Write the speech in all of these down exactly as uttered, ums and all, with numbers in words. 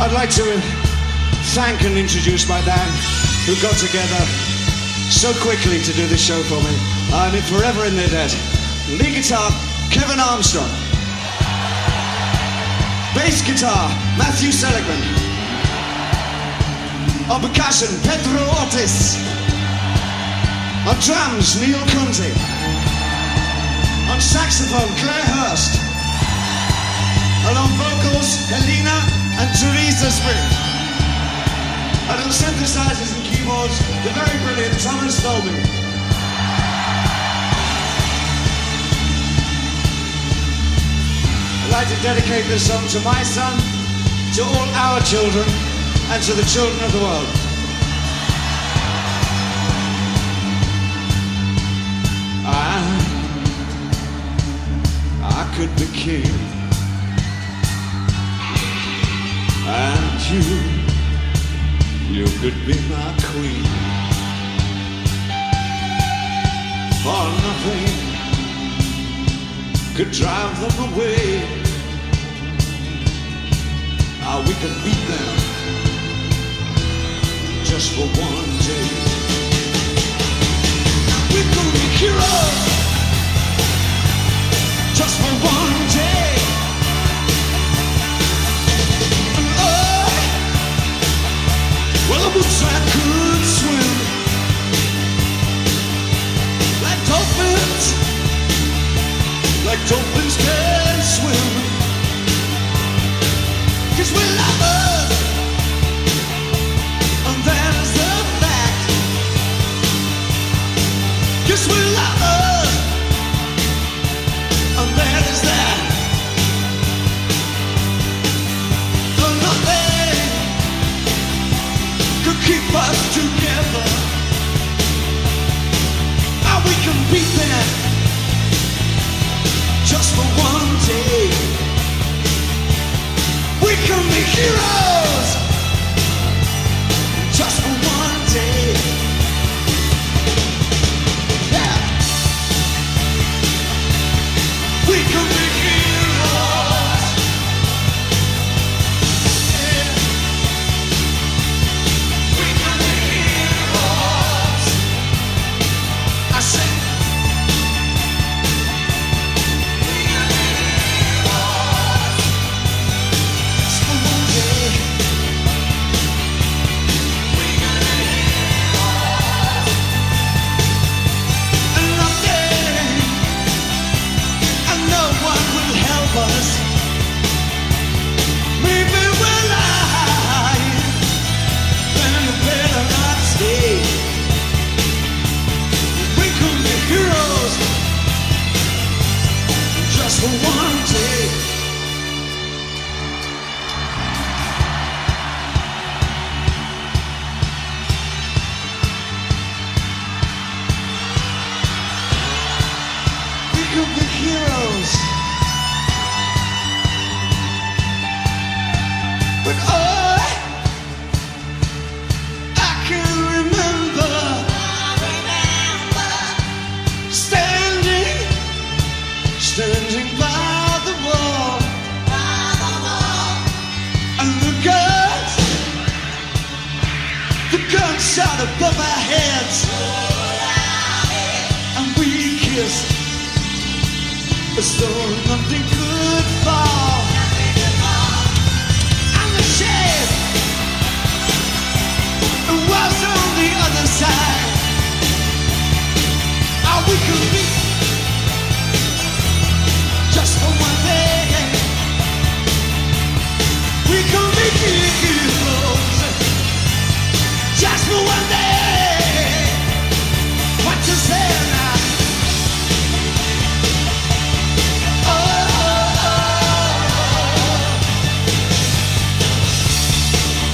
I'd like to thank and introduce my band who got together so quickly to do this show for me. I'm forever in their debt. Lead guitar, Kevin Armstrong. Bass guitar, Matthew Seligman. On percussion, Pedro Ortiz. On drums, Neil Conti. On saxophone, Claire Hurst. And on vocals, Helena and Teresa Spring. And on synthesizers and keyboards, the very brilliant Thomas Dolby. I'd like to dedicate this song to my son, to all our children, and to the children of the world. I, I could be king, and you, you could be my queen. For nothing could drive them away. Ah, we could beat them just for one day. We could be heroes just for one day. And oh, well, I wish I could swim like dolphins, like dolphins can swim. 'Cause we love us, and that is the fact. 'Cause we love us, and that is that. And nothing could keep us together. Now we can beat them just for one day. We can be heroes just for one day. Yeah. We can be heroes. Yeah. We can be heroes. I said we can be heroes just for one day. We can be heroes. And nothing and no one will help us. Maybe we're lying, then you better not stay. We can be heroes just for one day. We could be heroes. But oh, I can remember, standing, standing by the wall, and the guns, the guns shot above our heads, and we kissed as though nothing could fall. And the shade was on the other side. Oh, we could be just for one day. We could be heroes just for one day. What you say now? Oh, oh, oh.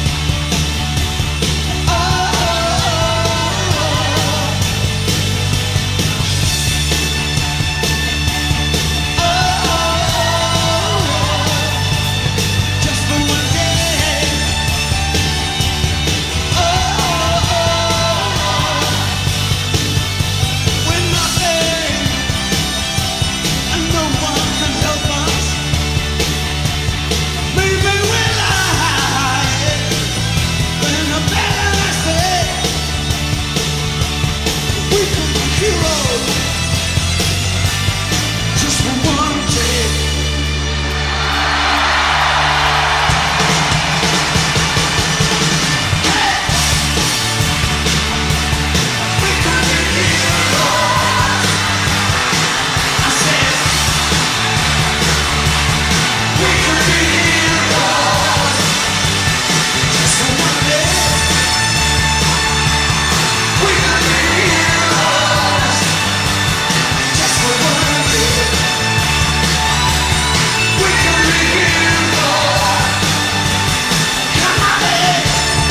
just for one day. We could be heroes. I said we could be heroes just for one day. We could be heroes just for one day. We could be heroes. Come on, baby.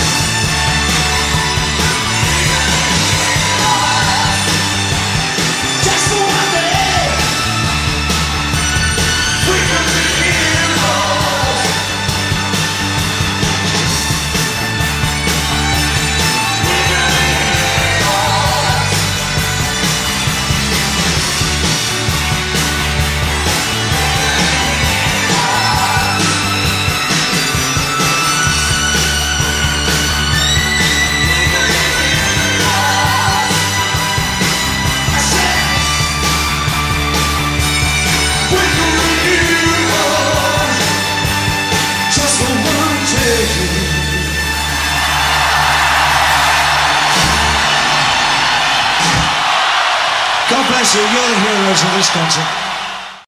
Just for one day. We could be heroes. We could be heroes. I said we could be heroes just for one day. God bless you. You're the heroes of this concert.